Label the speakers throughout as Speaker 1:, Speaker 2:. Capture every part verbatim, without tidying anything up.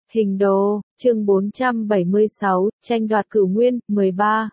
Speaker 1: Hình đồ, chương bốn trăm bảy mươi sáu, tranh đoạt cửu nguyên, mười ba.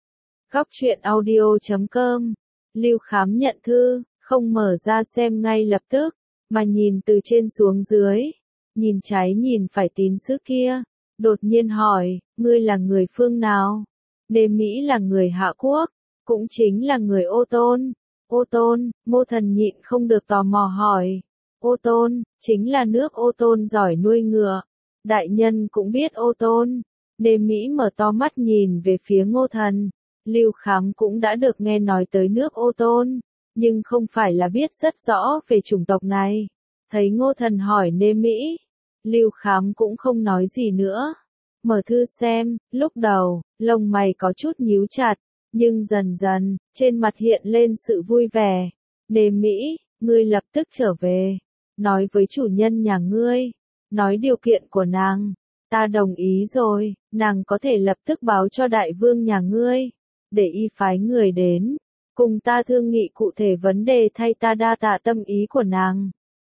Speaker 1: Góc truyện audio chấm com. Lưu Khám nhận thư, không mở ra xem ngay lập tức, mà nhìn từ trên xuống dưới, nhìn trái nhìn phải tín sứ kia, đột nhiên hỏi, ngươi là người phương nào? Đế Mỹ là người Hạ Quốc, cũng chính là người Ô Tôn. Ô Tôn, Mô Thần nhịn không được tò mò hỏi. Ô Tôn, chính là nước Ô Tôn giỏi nuôi ngựa. Đại nhân cũng biết Ô Tôn. Đế Mỹ mở to mắt nhìn về phía Ngô Thần. Lưu Khám cũng đã được nghe nói tới nước Ô Tôn, nhưng không phải là biết rất rõ về chủng tộc này. Thấy Ngô Thần hỏi Đế Mỹ, Lưu Khám cũng không nói gì nữa. Mở thư xem, lúc đầu, lông mày có chút nhíu chặt, nhưng dần dần, trên mặt hiện lên sự vui vẻ. Đế Mỹ, ngươi lập tức trở về, nói với chủ nhân nhà ngươi, nói điều kiện của nàng, ta đồng ý rồi, nàng có thể lập tức báo cho đại vương nhà ngươi, để y phái người đến, cùng ta thương nghị cụ thể vấn đề thay ta đa tạ tâm ý của nàng.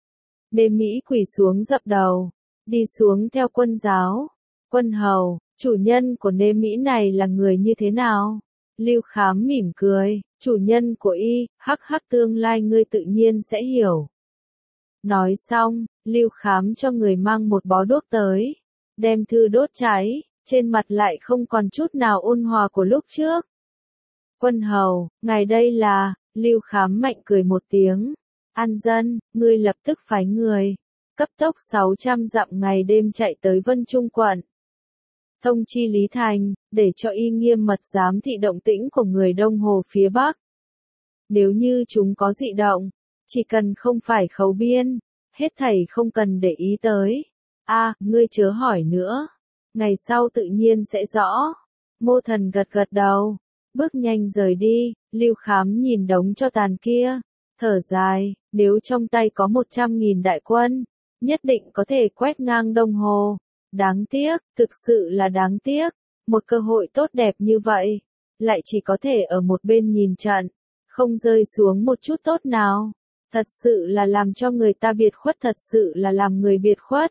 Speaker 1: Đế Mỹ quỳ xuống dập đầu, đi xuống theo quân giáo. Quân hầu, chủ nhân của Đế Mỹ này là người như thế nào? Lưu Khám mỉm cười, chủ nhân của y, hắc hắc tương lai ngươi tự nhiên sẽ hiểu. Nói xong, Lưu Khám cho người mang một bó đuốc tới, đem thư đốt cháy, trên mặt lại không còn chút nào ôn hòa của lúc trước. Quân hầu, ngài đây là, Lưu Khám mạnh cười một tiếng, an dân, ngươi lập tức phái người, cấp tốc sáu trăm dặm ngày đêm chạy tới Vân Trung quận. Thông chi Lý Thành, để cho y nghiêm mật giám thị động tĩnh của người Đông Hồ phía Bắc. Nếu như chúng có dị động, chỉ cần không phải khấu biên, hết thảy không cần để ý tới. A, à, ngươi chớ hỏi nữa. Ngày sau tự nhiên sẽ rõ. Mô Thần gật gật đầu, bước nhanh rời đi. Lưu Khám nhìn đống cho tàn kia, thở dài, nếu trong tay có một trăm nghìn đại quân, nhất định có thể quét ngang Đông Hồ. Đáng tiếc, thực sự là đáng tiếc, một cơ hội tốt đẹp như vậy, lại chỉ có thể ở một bên nhìn trận, không rơi xuống một chút tốt nào. Thật sự là làm cho người ta biệt khuất, thật sự là làm người biệt khuất.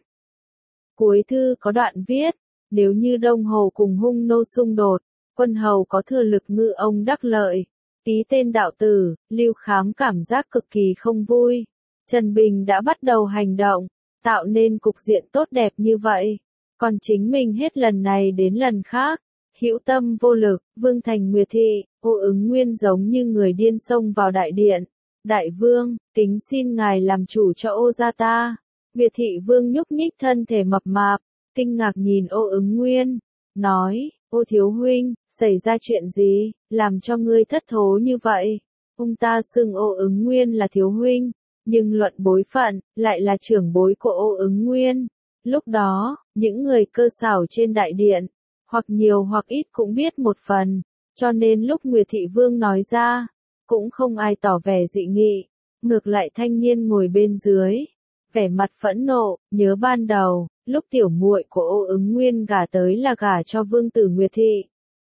Speaker 1: Cuối thư có đoạn viết, nếu như Đông Hồ cùng Hung Nô xung đột, quân hầu có thừa lực ngư ông đắc lợi. Ký tên đạo tử, Lưu Khám cảm giác cực kỳ không vui. Trần Bình đã bắt đầu hành động, tạo nên cục diện tốt đẹp như vậy. Còn chính mình hết lần này đến lần khác, hữu tâm vô lực. Vương Thành Nguyệt Thị, Ô Ứng Nguyên giống như người điên xông vào đại điện. Đại vương, kính xin ngài làm chủ cho Ô gia ta. Nguyệt Thị Vương nhúc nhích thân thể mập mạp, kinh ngạc nhìn Ô Ứng Nguyên, nói, Ô thiếu huynh, xảy ra chuyện gì, làm cho ngươi thất thố như vậy? Ông ta xưng Ô Ứng Nguyên là thiếu huynh, nhưng luận bối phận, lại là trưởng bối của Ô Ứng Nguyên. Lúc đó, những người cơ xảo trên đại điện, hoặc nhiều hoặc ít cũng biết một phần, cho nên lúc Nguyệt Thị Vương nói ra, cũng không ai tỏ vẻ dị nghị, ngược lại thanh niên ngồi bên dưới, vẻ mặt phẫn nộ, nhớ ban đầu, lúc tiểu muội của Ô Ứng Nguyên gả tới là gả cho vương tử Nguyệt Thị.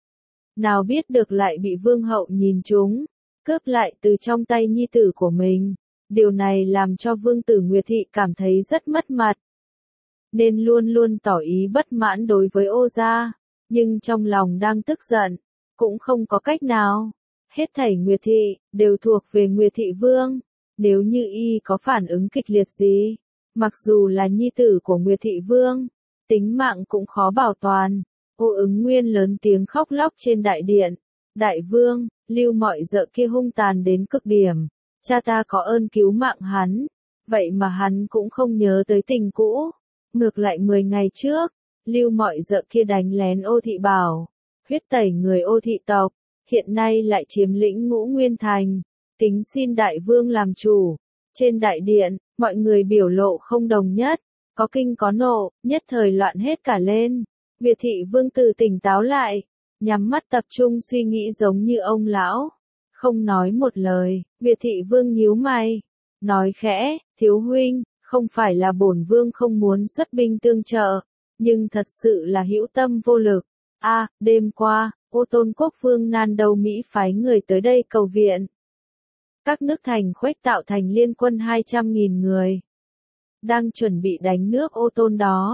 Speaker 1: Nào biết được lại bị vương hậu nhìn trúng, cướp lại từ trong tay nhi tử của mình, điều này làm cho vương tử Nguyệt Thị cảm thấy rất mất mặt. Nên luôn luôn tỏ ý bất mãn đối với Ô gia, nhưng trong lòng đang tức giận, cũng không có cách nào. Hết thảy Nguyệt Thị, đều thuộc về Nguyệt Thị Vương, nếu như y có phản ứng kịch liệt gì, mặc dù là nhi tử của Nguyệt Thị Vương, tính mạng cũng khó bảo toàn. Ô Ứng Nguyên lớn tiếng khóc lóc trên đại điện, đại vương, Lưu Mọi Dợ kia hung tàn đến cực điểm, cha ta có ơn cứu mạng hắn, vậy mà hắn cũng không nhớ tới tình cũ. Ngược lại mười ngày trước, Lưu Mọi Dợ kia đánh lén Ô Thị Bảo, huyết tẩy người Ô Thị tộc, hiện nay lại chiếm lĩnh Ngũ Nguyên Thành, kính xin đại vương làm chủ. Trên đại điện, mọi người biểu lộ không đồng nhất, có kinh có nộ, nhất thời loạn hết cả lên. Việt Thị Vương từ tỉnh táo lại, nhắm mắt tập trung suy nghĩ giống như ông lão, không nói một lời. Việt Thị Vương nhíu mày, nói khẽ, thiếu huynh, không phải là bổn vương không muốn xuất binh tương trợ, nhưng thật sự là hữu tâm vô lực. A, à, đêm qua, Ô Tôn Quốc Vương Nan Đâu Mỹ phái người tới đây cầu viện. Các nước thành khuếch tạo thành liên quân hai trăm nghìn người, đang chuẩn bị đánh nước Ô Tôn đó.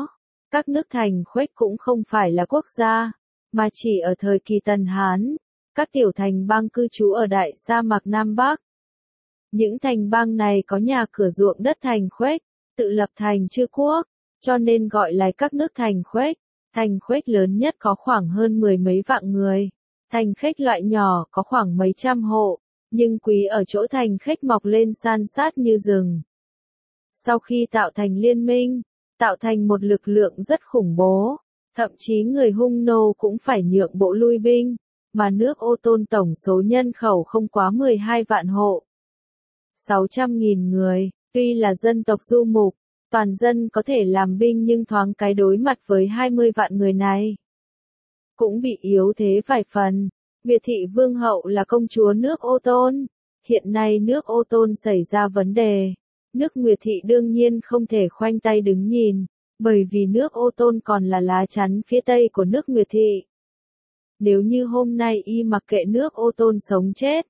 Speaker 1: Các nước thành khuếch cũng không phải là quốc gia, mà chỉ ở thời kỳ Tần Hán, các tiểu thành bang cư trú ở đại sa mạc Nam Bắc. Những thành bang này có nhà cửa ruộng đất thành khuếch, tự lập thành chư quốc, cho nên gọi là các nước thành khuếch. Thành khuếch lớn nhất có khoảng hơn mười mấy vạn người. Thành khuếch loại nhỏ có khoảng mấy trăm hộ, nhưng quý ở chỗ thành khuếch mọc lên san sát như rừng. Sau khi tạo thành liên minh, tạo thành một lực lượng rất khủng bố, thậm chí người Hung nô cũng phải nhượng bộ lui binh, mà nước Ô Tôn tổng số nhân khẩu không quá mười hai vạn hộ. sáu trăm nghìn người, tuy là dân tộc du mục, toàn dân có thể làm binh nhưng thoáng cái đối mặt với hai mươi vạn người này. Cũng bị yếu thế vài phần. Việt thị vương hậu là công chúa nước Ô Tôn. Hiện nay nước Ô Tôn xảy ra vấn đề. Nước Nguyệt thị đương nhiên không thể khoanh tay đứng nhìn, bởi vì nước Ô Tôn còn là lá chắn phía tây của nước Nguyệt thị. Nếu như hôm nay y mặc kệ nước Ô Tôn sống chết,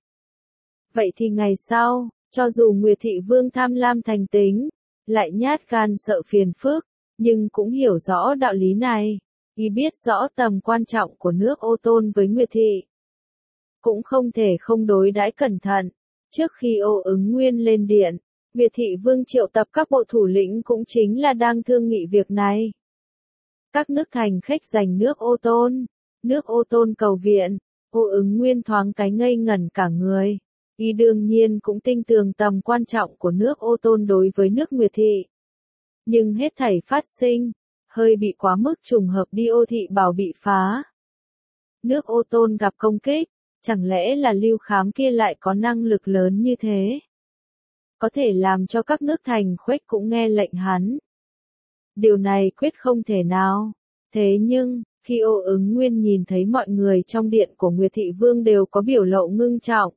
Speaker 1: vậy thì ngày sau, cho dù Nguyệt thị vương tham lam thành tính, lại nhát gan sợ phiền phức, nhưng cũng hiểu rõ đạo lý này, y biết rõ tầm quan trọng của nước Ô Tôn với Nguyệt thị. Cũng không thể không đối đãi cẩn thận. Trước khi Ô Ứng Nguyên lên điện, Việt thị vương triệu tập các bộ thủ lĩnh cũng chính là đang thương nghị việc này. Các nước thành khuếch giành nước Ô Tôn, nước Ô Tôn cầu viện, Ô Ứng Nguyên thoáng cái ngây ngẩn cả người. Y đương nhiên cũng tin tưởng tầm quan trọng của nước Ô Tôn đối với nước Nguyệt thị. Nhưng hết thảy phát sinh, hơi bị quá mức trùng hợp đi Ô thị bảo bị phá. Nước Ô Tôn gặp công kích, chẳng lẽ là Lưu Khám kia lại có năng lực lớn như thế? Có thể làm cho các nước thành khuếch cũng nghe lệnh hắn. Điều này quyết không thể nào. Thế nhưng, khi Ô Ứng Nguyên nhìn thấy mọi người trong điện của Nguyệt thị vương đều có biểu lộ ngưng trọng,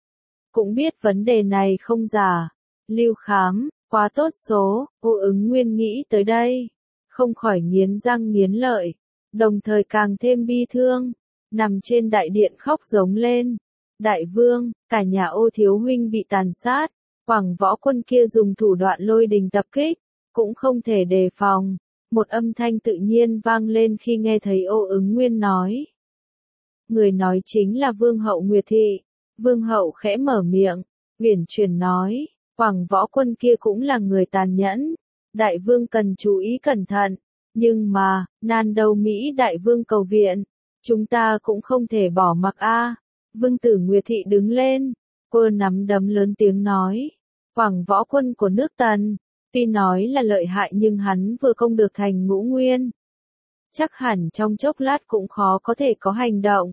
Speaker 1: cũng biết vấn đề này không giả. Lưu Khám, quá tốt số, Ô Ứng Nguyên nghĩ tới đây, không khỏi nghiến răng nghiến lợi, đồng thời càng thêm bi thương, nằm trên đại điện khóc giống lên. Đại vương, cả nhà Ô thiếu huynh bị tàn sát, Quảng Võ quân kia dùng thủ đoạn lôi đình tập kích, cũng không thể đề phòng. Một âm thanh tự nhiên vang lên khi nghe thấy Ô Ứng Nguyên nói. Người nói chính là Vương hậu Nguyệt thị. Vương hậu khẽ mở miệng, uyển chuyển nói, Quảng Võ quân kia cũng là người tàn nhẫn. Đại vương cần chú ý cẩn thận, nhưng mà, nan đâu Mỹ đại vương cầu viện, chúng ta cũng không thể bỏ mặc a. Vương tử Nguyệt thị đứng lên, cô nắm đấm lớn tiếng nói, Quảng Võ quân của nước Tần, tuy nói là lợi hại nhưng hắn vừa công được thành Ngũ Nguyên, chắc hẳn trong chốc lát cũng khó có thể có hành động.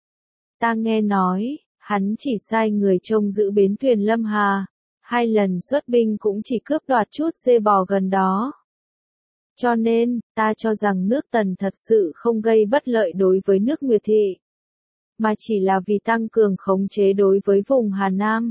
Speaker 1: Ta nghe nói, hắn chỉ sai người trông giữ bến thuyền Lâm Hà, hai lần xuất binh cũng chỉ cướp đoạt chút dê bò gần đó. Cho nên, ta cho rằng nước Tần thật sự không gây bất lợi đối với nước Nguyệt thị, mà chỉ là vì tăng cường khống chế đối với vùng Hà Nam.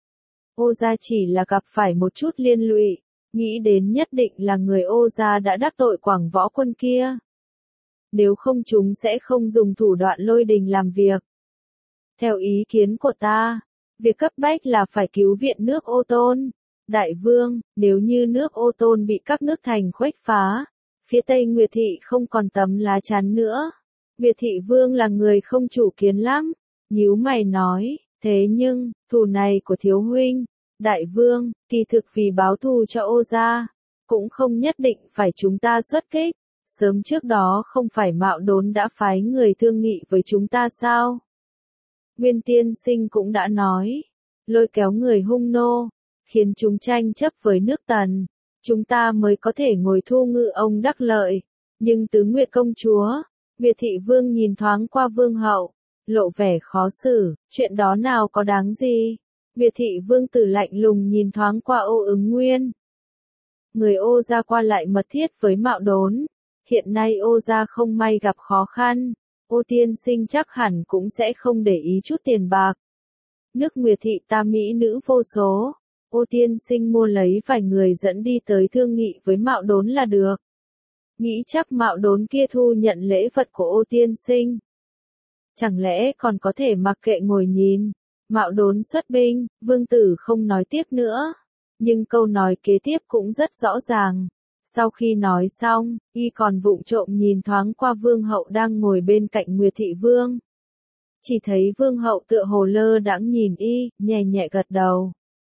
Speaker 1: Ô gia chỉ là gặp phải một chút liên lụy, nghĩ đến nhất định là người Ô gia đã đắc tội Quảng Võ quân kia. Nếu không chúng sẽ không dùng thủ đoạn lôi đình làm việc. Theo ý kiến của ta, việc cấp bách là phải cứu viện nước Ô Tôn. Đại vương, nếu như nước Ô Tôn bị các nước thành khuếch phá, phía Tây Nguyệt thị không còn tấm lá chắn nữa. Việt thị vương là người không chủ kiến lắm, nhíu mày nói, thế nhưng, thù này của thiếu huynh, đại vương, kỳ thực vì báo thù cho Ô gia, cũng không nhất định phải chúng ta xuất kích. Sớm trước đó không phải Mạo Đốn đã phái người thương nghị với chúng ta sao? Nguyên tiên sinh cũng đã nói, lôi kéo người Hung nô, khiến chúng tranh chấp với nước Tần, chúng ta mới có thể ngồi thu ngư ông đắc lợi. Nhưng Tứ Nguyệt công chúa, Việt thị vương nhìn thoáng qua vương hậu, lộ vẻ khó xử, chuyện đó nào có đáng gì. Việt thị vương tử lạnh lùng nhìn thoáng qua Ô Ứng Nguyên. Người Ô gia qua lại mật thiết với Mạo Đốn, hiện nay Ô gia không may gặp khó khăn, Ô tiên sinh chắc hẳn cũng sẽ không để ý chút tiền bạc. Nước Nguyệt thị ta mỹ nữ vô số, Ô tiên sinh mua lấy vài người dẫn đi tới thương nghị với Mạo Đốn là được. Nghĩ chắc Mạo Đốn kia thu nhận lễ vật của Ô tiên sinh. Chẳng lẽ còn có thể mặc kệ ngồi nhìn, Mạo Đốn xuất binh, vương tử không nói tiếp nữa. Nhưng câu nói kế tiếp cũng rất rõ ràng, Sau khi nói xong, y còn vụng trộm nhìn thoáng qua vương hậu đang ngồi bên cạnh Nguyệt Thị Vương. Chỉ thấy vương hậu tựa hồ lơ đãng nhìn y, nhẹ nhẹ gật đầu.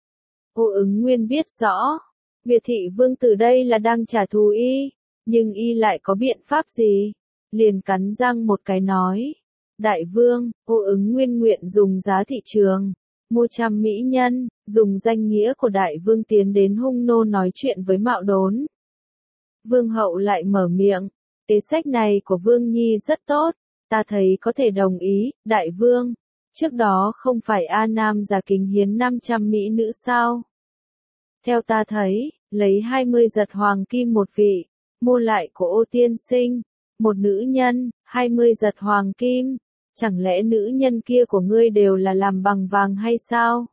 Speaker 1: Ô Ứng Nguyên biết rõ, Nguyệt Thị Vương từ đây là đang trả thù y, nhưng y lại có biện pháp gì? Liền cắn răng một cái nói. Đại vương, Ô Ứng Nguyên nguyện dùng giá thị trường, mua trăm mỹ nhân, dùng danh nghĩa của đại vương tiến đến hung nô nói chuyện với Mạo Đốn. Vương hậu lại mở miệng, kế sách này của Vương Nhi rất tốt, ta thấy có thể đồng ý, đại vương. Trước đó không phải A Nam già kính hiến năm trăm mỹ nữ sao? Theo ta thấy, lấy hai mươi giật hoàng kim một vị, mua lại của Ô tiên sinh, một nữ nhân, hai mươi giật hoàng kim, chẳng lẽ nữ nhân kia của ngươi đều là làm bằng vàng hay sao?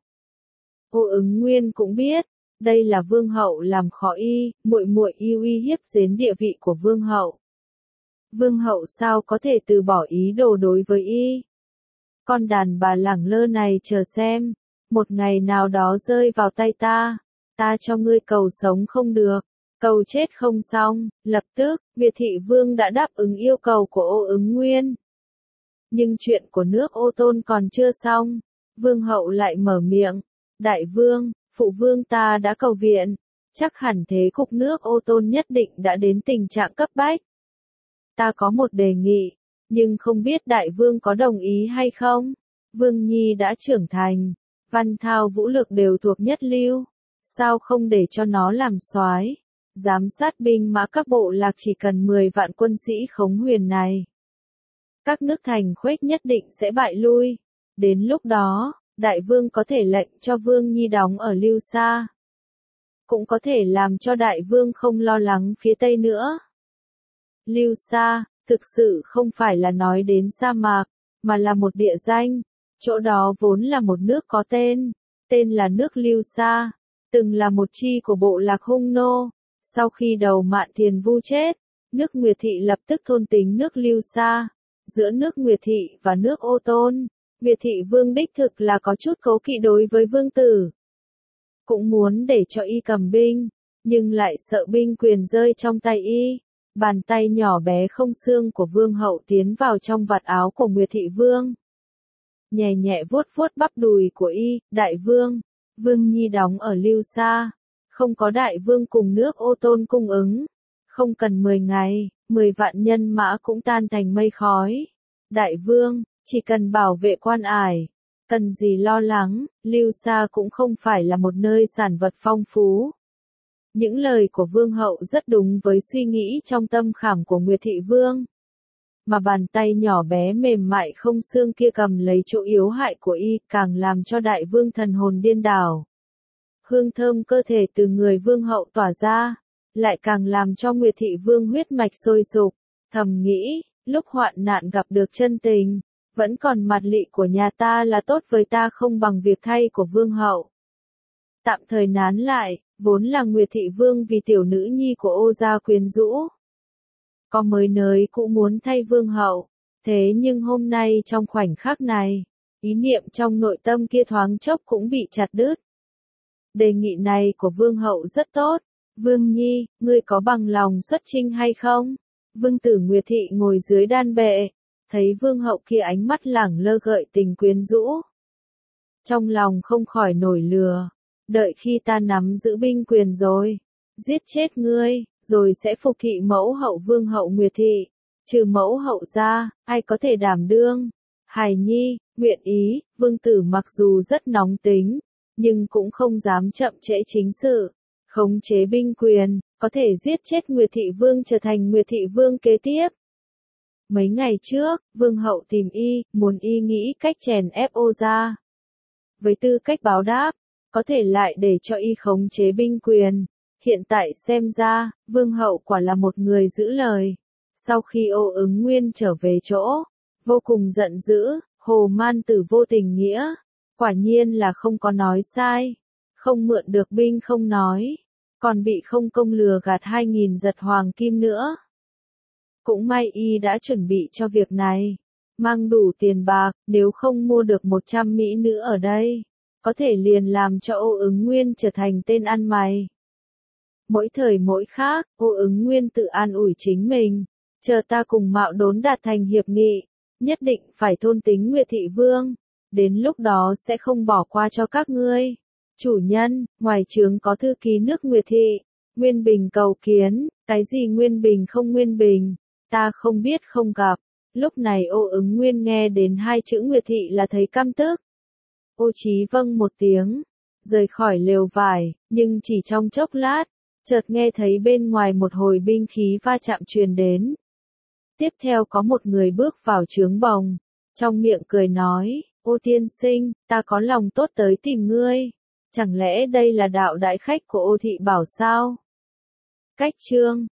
Speaker 1: Ô Ứng Nguyên cũng biết, đây là vương hậu làm khó y, muội muội y uy hiếp đến địa vị của vương hậu. Vương hậu sao có thể từ bỏ ý đồ đối với y? Con đàn bà lẳng lơ này chờ xem, một ngày nào đó rơi vào tay ta, ta cho ngươi cầu sống không được, cầu chết không xong. Lập tức, Việt Thị Vương đã đáp ứng yêu cầu của Ô Ứng Nguyên. Nhưng chuyện của nước Ô Tôn còn chưa xong, vương hậu lại mở miệng, đại vương, phụ vương ta đã cầu viện, chắc hẳn thế cục nước Ô Tôn nhất định đã đến tình trạng cấp bách. Ta có một đề nghị, nhưng không biết đại vương có đồng ý hay không? Vương Nhi đã trưởng thành, văn thao vũ lực đều thuộc nhất lưu, sao không để cho nó làm soái, giám sát binh mã các bộ lạc chỉ cần mười vạn quân sĩ Khống Huyền này. Các nước thành khuếch nhất định sẽ bại lui, đến lúc đó, đại vương có thể lệnh cho Vương Nhi đóng ở Lưu Sa. Cũng có thể làm cho đại vương không lo lắng phía Tây nữa. Lưu Sa, thực sự không phải là nói đến sa mạc, mà là một địa danh, chỗ đó vốn là một nước có tên, tên là nước Lưu Sa, từng là một chi của bộ lạc Hung Nô. Sau khi đầu Mạn Thiền Vu chết, nước Nguyệt Thị lập tức thôn tính nước Lưu Sa. Giữa nước Nguyệt Thị và nước Ô Tôn, Nguyệt Thị Vương đích thực là có chút cố kỵ đối với vương tử. Cũng muốn để cho y cầm binh, nhưng lại sợ binh quyền rơi trong tay y. Bàn tay nhỏ bé không xương của vương hậu tiến vào trong vạt áo của Nguyệt Thị Vương. Nhẹ nhẹ vuốt vuốt bắp đùi của y, đại vương, Vương Nhi đóng ở Lưu Sa, không có đại vương cùng nước Ô Tôn cung ứng. Không cần mười ngày, mười vạn nhân mã cũng tan thành mây khói. Đại vương, chỉ cần bảo vệ quan ải, cần gì lo lắng, Lưu Sa cũng không phải là một nơi sản vật phong phú. Những lời của vương hậu rất đúng với suy nghĩ trong tâm khảm của Nguyệt Thị Vương. Mà bàn tay nhỏ bé mềm mại không xương kia cầm lấy chỗ yếu hại của y, càng làm cho đại vương thần hồn điên đảo. Hương thơm cơ thể từ người vương hậu tỏa ra, lại càng làm cho Nguyệt Thị Vương huyết mạch sôi sục, thầm nghĩ, lúc hoạn nạn gặp được chân tình, vẫn còn mặt lị của nhà ta là tốt với ta không bằng việc thay của vương hậu. Tạm thời nán lại, vốn là Nguyệt Thị Vương vì tiểu nữ nhi của Ô gia quyến rũ. Có mới nới cũng muốn thay vương hậu, thế nhưng hôm nay trong khoảnh khắc này, ý niệm trong nội tâm kia thoáng chốc cũng bị chặt đứt. Đề nghị này của vương hậu rất tốt. Vương Nhi, ngươi có bằng lòng xuất chinh hay không? Vương tử Nguyệt Thị ngồi dưới đan bệ, thấy vương hậu kia ánh mắt lẳng lơ gợi tình quyến rũ. Trong lòng không khỏi nổi lừa, đợi khi ta nắm giữ binh quyền rồi, giết chết ngươi, rồi sẽ phục thị mẫu hậu vương hậu Nguyệt Thị, trừ mẫu hậu ra, ai có thể đảm đương? Hài Nhi, nguyện ý, vương tử mặc dù rất nóng tính, nhưng cũng không dám chậm trễ chính sự. Khống chế binh quyền, có thể giết chết Nguyệt Thị Vương trở thành Nguyệt Thị Vương kế tiếp. Mấy ngày trước, vương hậu tìm y, muốn y nghĩ cách chèn ép Ô gia. Với tư cách báo đáp, có thể lại để cho y khống chế binh quyền. Hiện tại xem ra, vương hậu quả là một người giữ lời. Sau khi Ô Ứng Nguyên trở về chỗ, vô cùng giận dữ, Hồ Man Tử vô tình nghĩa. Quả nhiên là không có nói sai. Không mượn được binh không nói, còn bị không công lừa gạt hai nghìn giật hoàng kim nữa. Cũng may y đã chuẩn bị cho việc này, mang đủ tiền bạc, nếu không mua được một trăm mỹ nữ ở đây, có thể liền làm cho Ô Ứng Nguyên trở thành tên ăn mày. Mỗi thời mỗi khác, Ô Ứng Nguyên tự an ủi chính mình, chờ ta cùng Mạo Đốn đạt thành hiệp nghị, nhất định phải thôn tính Nguyệt Thị Vương, đến lúc đó sẽ không bỏ qua cho các ngươi. Chủ nhân, ngoài trướng có thư ký nước Nguyệt Thị, Nguyên Bình cầu kiến, cái gì Nguyên Bình không Nguyên Bình, ta không biết không gặp. Lúc này Ô Ứng Nguyên nghe đến hai chữ Nguyệt Thị là thấy căm tức. Ô Chí vâng một tiếng, rời khỏi lều vải, nhưng chỉ trong chốc lát, chợt nghe thấy bên ngoài một hồi binh khí va chạm truyền đến. Tiếp theo có một người bước vào trướng bồng, trong miệng cười nói, Ô tiên sinh, ta có lòng tốt tới tìm ngươi, chẳng lẽ đây là đạo đại khách của Ô Thị Bảo sao? Cách chương